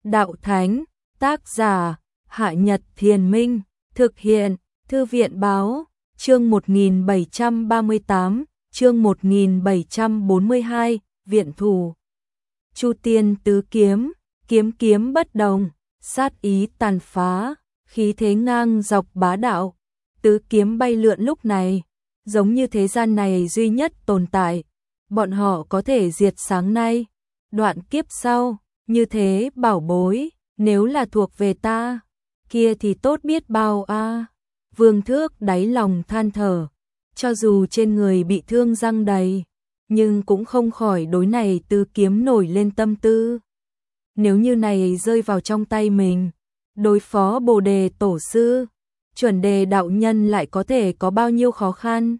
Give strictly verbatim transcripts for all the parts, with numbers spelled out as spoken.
đạo thánh, tác giả, Hạ Nhật Thiền Minh, thực hiện, Thư viện báo, chương một nghìn bảy trăm ba mươi tám, chương một nghìn bảy trăm bốn mươi hai, viện thủ. Chu Tiên tứ kiếm, kiếm kiếm bất đồng, sát ý tàn phá, khí thế ngang dọc bá đạo. Tứ kiếm bay lượn lúc này, giống như thế gian này duy nhất tồn tại. Bọn họ có thể diệt sáng nay, đoạn kiếp sau, như thế bảo bối, nếu là thuộc về ta, kia thì tốt biết bao a. À. Vương Thước đáy lòng than thở, cho dù trên người bị thương răng đầy, nhưng cũng không khỏi đối này tứ kiếm nổi lên tâm tư. Nếu như này rơi vào trong tay mình, đối phó Bồ Đề Tổ Sư, Chuẩn Đề đạo nhân lại có thể có bao nhiêu khó khăn.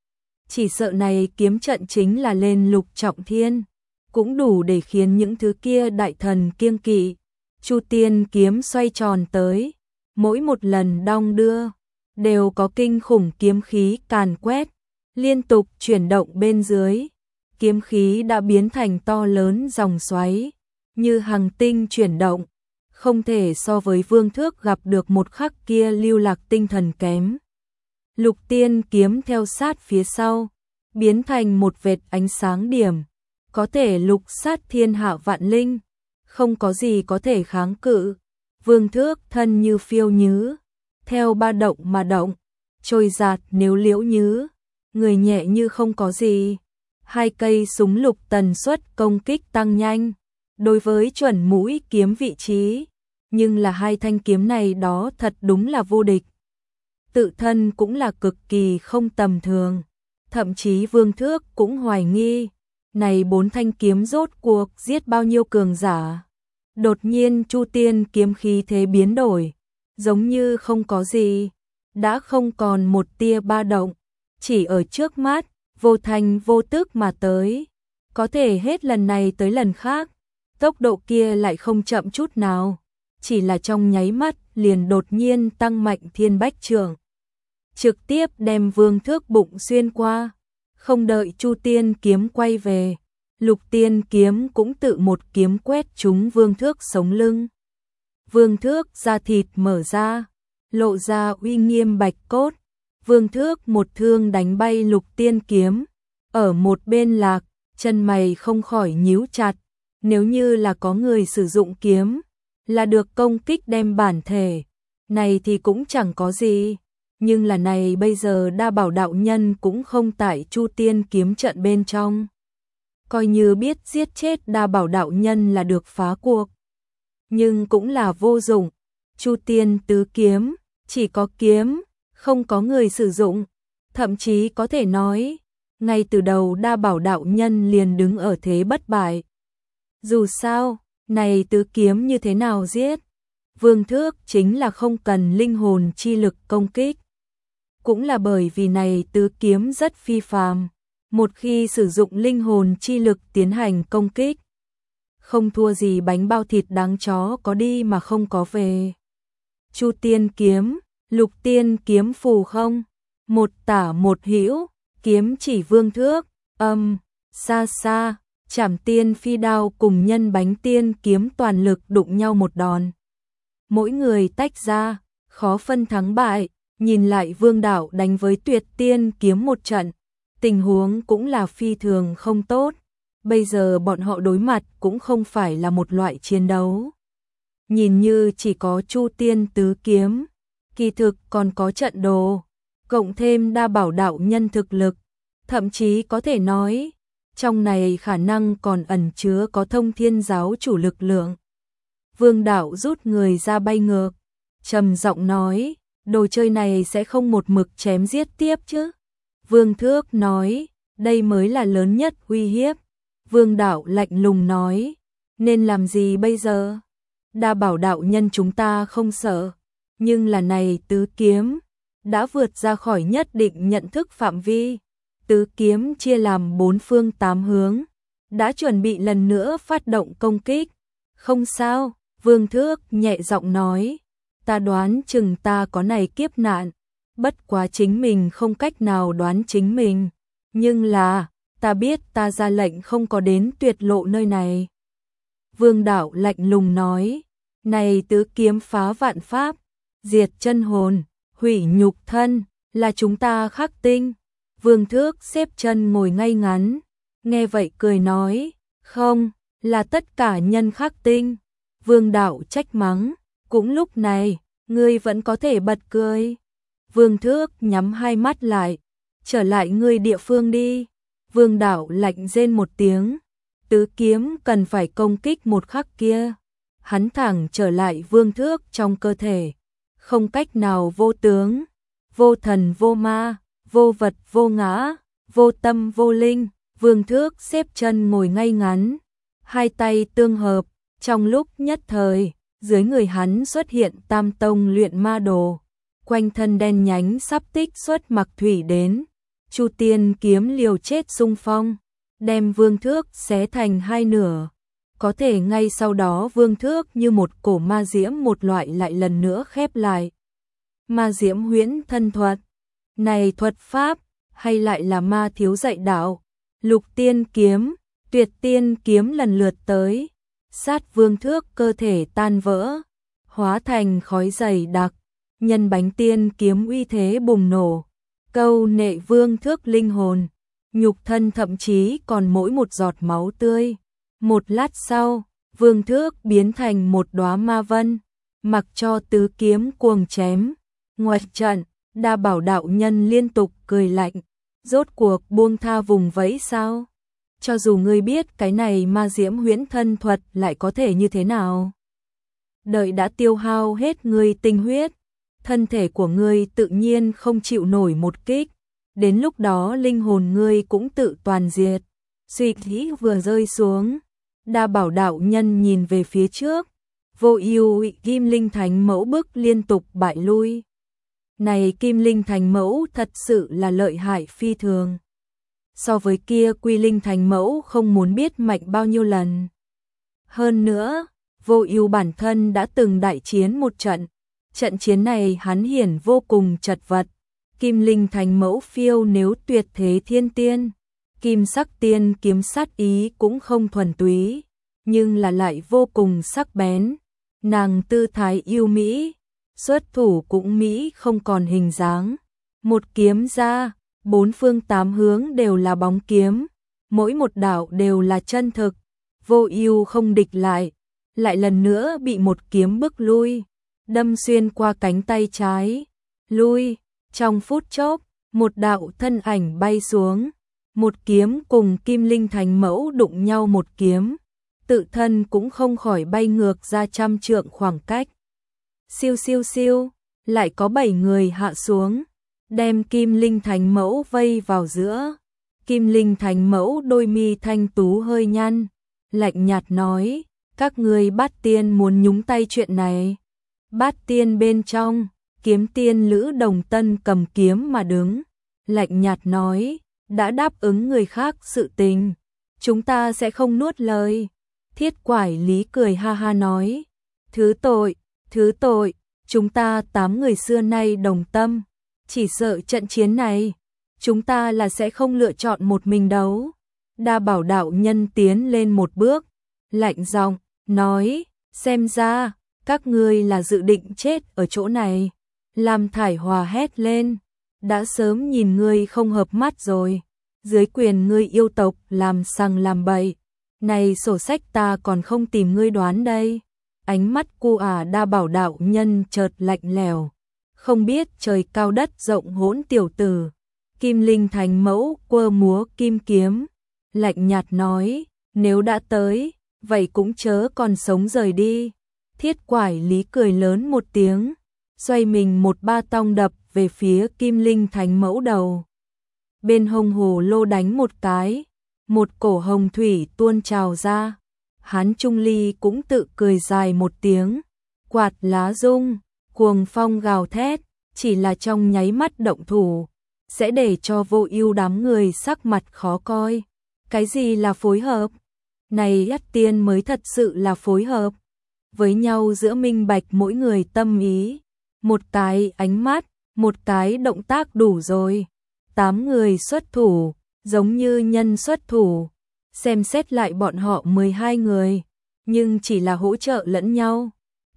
Chỉ sợ này kiếm trận chính là lên lục trọng thiên, cũng đủ để khiến những thứ kia đại thần kiêng kỵ. Chu Tiên kiếm xoay tròn tới, mỗi một lần đong đưa, đều có kinh khủng kiếm khí càn quét, liên tục chuyển động bên dưới. Kiếm khí đã biến thành to lớn dòng xoáy, như hằng tinh chuyển động, không thể so với Vương Thước gặp được một khắc kia lưu lạc tinh thần kém. Lục Tiên kiếm theo sát phía sau, biến thành một vệt ánh sáng điểm, có thể lục sát thiên hạ vạn linh, không có gì có thể kháng cự. Vương Thước thân như phiêu nhứ, theo ba động mà động, trôi giạt nếu liễu nhứ, người nhẹ như không có gì. Hai cây súng lục tần suất công kích tăng nhanh, đối với chuẩn mũi kiếm vị trí, nhưng là hai thanh kiếm này đó thật đúng là vô địch. Tự thân cũng là cực kỳ không tầm thường, thậm chí Vương Thước cũng hoài nghi, này bốn thanh kiếm rốt cuộc giết bao nhiêu cường giả. Đột nhiên Chu Tiên kiếm khí thế biến đổi, giống như không có gì, đã không còn một tia ba động, chỉ ở trước mắt, vô thành vô tức mà tới, có thể hết lần này tới lần khác, tốc độ kia lại không chậm chút nào, chỉ là trong nháy mắt liền đột nhiên tăng mạnh thiên bách trường, trực tiếp đem Vương Thước bụng xuyên qua. Không đợi Chu Tiên kiếm quay về, Lục Tiên kiếm cũng tự một kiếm quét trúng Vương Thước sống lưng. Vương Thước da thịt mở ra, lộ ra uy nghiêm bạch cốt. Vương Thước một thương đánh bay Lục Tiên kiếm, ở một bên lạc, chân mày không khỏi nhíu chặt. Nếu như là có người sử dụng kiếm, là được công kích đem bản thể, này thì cũng chẳng có gì. Nhưng là này bây giờ Đa Bảo đạo nhân cũng không tại Chu Tiên kiếm trận bên trong. Coi như biết giết chết Đa Bảo đạo nhân là được phá cuộc, nhưng cũng là vô dụng. Chu Tiên tứ kiếm, chỉ có kiếm, không có người sử dụng. Thậm chí có thể nói, ngay từ đầu Đa Bảo đạo nhân liền đứng ở thế bất bại. Dù sao, này tứ kiếm như thế nào giết, Vương Thước chính là không cần linh hồn chi lực công kích. Cũng là bởi vì này tứ kiếm rất phi phàm, một khi sử dụng linh hồn chi lực tiến hành công kích, không thua gì bánh bao thịt đáng chó có đi mà không có về. Chu Tiên kiếm, Lục Tiên kiếm phù không, một tả một hữu, kiếm chỉ Vương Thước, âm, xa xa, Trảm Tiên phi đao cùng Nhân Bánh Tiên kiếm toàn lực đụng nhau một đòn. Mỗi người tách ra, khó phân thắng bại. Nhìn lại Vương Đạo đánh với Tuyệt Tiên kiếm một trận, tình huống cũng là phi thường không tốt. Bây giờ bọn họ đối mặt cũng không phải là một loại chiến đấu. Nhìn như chỉ có Chu Tiên tứ kiếm, kỳ thực còn có trận đồ, cộng thêm Đa Bảo đạo nhân thực lực, thậm chí có thể nói, trong này khả năng còn ẩn chứa có Thông Thiên giáo chủ lực lượng. Vương Đạo rút người ra bay ngược, trầm giọng nói, đồ chơi này sẽ không một mực chém giết tiếp chứ. Vương Thước nói, đây mới là lớn nhất uy hiếp. Vương Đạo lạnh lùng nói, nên làm gì bây giờ? Đa Bảo đạo nhân chúng ta không sợ, nhưng là này tứ kiếm, đã vượt ra khỏi nhất định nhận thức phạm vi. Tứ kiếm chia làm bốn phương tám hướng, đã chuẩn bị lần nữa phát động công kích. Không sao, Vương Thước nhẹ giọng nói, ta đoán chừng ta có này kiếp nạn, bất quá chính mình không cách nào đoán chính mình, nhưng là, ta biết ta ra lệnh không có đến tuyệt lộ nơi này. Vương Đạo lạnh lùng nói, Này tứ kiếm phá vạn pháp, diệt chân hồn, hủy nhục thân, là chúng ta Khắc Tinh. Vương Thước xếp chân ngồi ngay ngắn, nghe vậy cười nói, không, là tất cả nhân Khắc Tinh. Vương Đạo trách mắng, cũng lúc này, ngươi vẫn có thể bật cười. Vương Thước nhắm hai mắt lại, trở lại ngươi địa phương đi. Vương Đạo lạnh rên một tiếng, tứ kiếm cần phải công kích một khắc kia. Hắn thẳng trở lại Vương Thước trong cơ thể, không cách nào vô tướng, vô thần vô ma, vô vật vô ngã, vô tâm vô linh. Vương Thước xếp chân ngồi ngay ngắn, hai tay tương hợp, trong lúc nhất thời, dưới người hắn xuất hiện Tam Tông luyện ma đồ, quanh thân đen nhánh sắp tích xuất mặc thủy đến, Chu Tiên kiếm liều chết xung phong, đem Vương Thước xé thành hai nửa. Có thể ngay sau đó Vương Thước như một cổ ma diễm một loại lại lần nữa khép lại. Ma diễm huyễn thân thuật, này thuật pháp, hay lại là ma thiếu dạy đạo. Lục tiên kiếm, tuyệt tiên kiếm lần lượt tới, sát Vương Thước cơ thể tan vỡ, hóa thành khói dày đặc, nhân bánh tiên kiếm uy thế bùng nổ, câu nệ Vương Thước linh hồn, nhục thân thậm chí còn mỗi một giọt máu tươi. Một lát sau, Vương Thước biến thành một đóa ma vân, mặc cho tứ kiếm cuồng chém. Ngoài trận, Đa Bảo đạo nhân liên tục cười lạnh, rốt cuộc buông tha vùng vẫy sao? Cho dù ngươi biết cái này ma diễm huyễn thân thuật lại có thể như thế nào? Đợi đã tiêu hao hết ngươi tinh huyết, thân thể của ngươi tự nhiên không chịu nổi một kích, đến lúc đó linh hồn ngươi cũng tự toàn diệt. Suy nghĩ vừa rơi xuống, Đa Bảo đạo nhân nhìn về phía trước, Vô Ưu Kim Linh Thánh Mẫu bức liên tục bại lui. Này Kim Linh Thành Mẫu thật sự là lợi hại phi thường. So với kia Quy Linh Thành Mẫu không muốn biết mạnh bao nhiêu lần. Hơn nữa, Vô Ưu bản thân đã từng đại chiến một trận. Trận chiến này hắn hiển vô cùng chật vật. Kim Linh Thành Mẫu phiêu nếu tuyệt thế thiên tiên. Kim sắc tiên kiếm sát ý cũng không thuần túy, nhưng là lại vô cùng sắc bén. Nàng tư thái yêu mỹ, xuất thủ cũng mỹ không còn hình dáng. Một kiếm ra, bốn phương tám hướng đều là bóng kiếm, mỗi một đạo đều là chân thực. Vô Ưu không địch lại, lại lần nữa bị một kiếm bức lui, đâm xuyên qua cánh tay trái. Lui, trong phút chốc, một đạo thân ảnh bay xuống, một kiếm cùng Kim Linh Thành Mẫu đụng nhau một kiếm, tự thân cũng không khỏi bay ngược ra trăm trượng khoảng cách. Siêu siêu siêu, lại có bảy người hạ xuống, đem Kim Linh Thành Mẫu vây vào giữa. Kim Linh Thành Mẫu đôi mi thanh tú hơi nhăn, lạnh nhạt nói, các ngươi Bát Tiên muốn nhúng tay chuyện này. Bát Tiên bên trong, Kiếm Tiên Lữ Đồng Tân cầm kiếm mà đứng, lạnh nhạt nói, đã đáp ứng người khác sự tình, chúng ta sẽ không nuốt lời. Thiết Quải Lý cười ha ha nói, thứ tội, thứ tội, chúng ta tám người xưa nay đồng tâm, chỉ sợ trận chiến này, chúng ta là sẽ không lựa chọn một mình đấu. Đa Bảo đạo nhân tiến lên một bước, lạnh giọng nói, xem ra, các ngươi là dự định chết ở chỗ này. Lam Thải Hòa hét lên, đã sớm nhìn ngươi không hợp mắt rồi, dưới quyền ngươi yêu tộc làm sằng làm bậy, này sổ sách ta còn không tìm ngươi đoán đây. Ánh mắt cu ả Đa Bảo đạo nhân chợt lạnh lẽo, không biết trời cao đất rộng hỗn tiểu tử. Kim Linh Thành Mẫu quơ múa kim kiếm, lạnh nhạt nói, nếu đã tới, vậy cũng chớ còn sống rời đi. Thiết Quải Lý cười lớn một tiếng, xoay mình một ba tong đập về phía Kim Linh Thành Mẫu đầu. Bên hông hồ lô đánh một cái, một cổ hồng thủy tuôn trào ra. Hán Trung Ly cũng tự cười dài một tiếng, quạt lá rung, cuồng phong gào thét, chỉ là trong nháy mắt động thủ, sẽ để cho Vô Ưu đám người sắc mặt khó coi. Cái gì là phối hợp? Này Yết Tiên mới thật sự là phối hợp với nhau giữa minh bạch mỗi người tâm ý. Một cái ánh mắt, một cái động tác đủ rồi. Tám người xuất thủ, giống như nhân xuất thủ. Xem xét lại bọn họ mười hai người, nhưng chỉ là hỗ trợ lẫn nhau.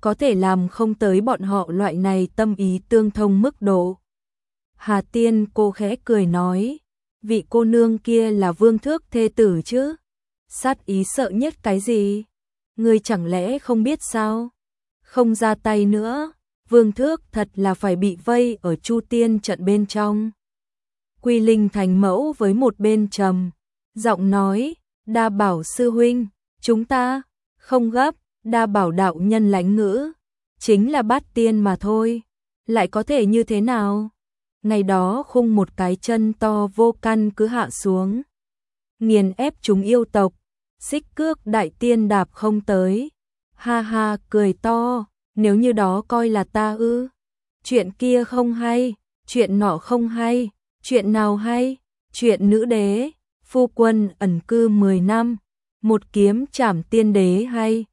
có thể làm không tới bọn họ loại này tâm ý tương thông mức độ. Hà Tiên cô khẽ cười nói, vị cô nương kia là Vương Thước thê tử chứ? Sát ý sợ nhất cái gì? Ngươi chẳng lẽ không biết sao? Không ra tay nữa, Vương Thước thật là phải bị vây ở Chu Tiên trận bên trong. Quy Linh thành mẫu với một bên trầm, giọng nói, Đa Bảo sư huynh, chúng ta không gấp. Đa Bảo đạo nhân lãnh ngữ, chính là bát tiên mà thôi, lại có thể như thế nào? Ngày đó khung một cái chân to vô căn cứ hạ xuống, nghiền ép chúng yêu tộc, xích cước đại tiên đạp không tới. Ha ha cười to, nếu như đó coi là ta ư? Chuyện kia không hay, chuyện nọ không hay, chuyện nào hay? Chuyện nữ đế, phu quân ẩn cư mười năm, một kiếm trảm tiên đế hay?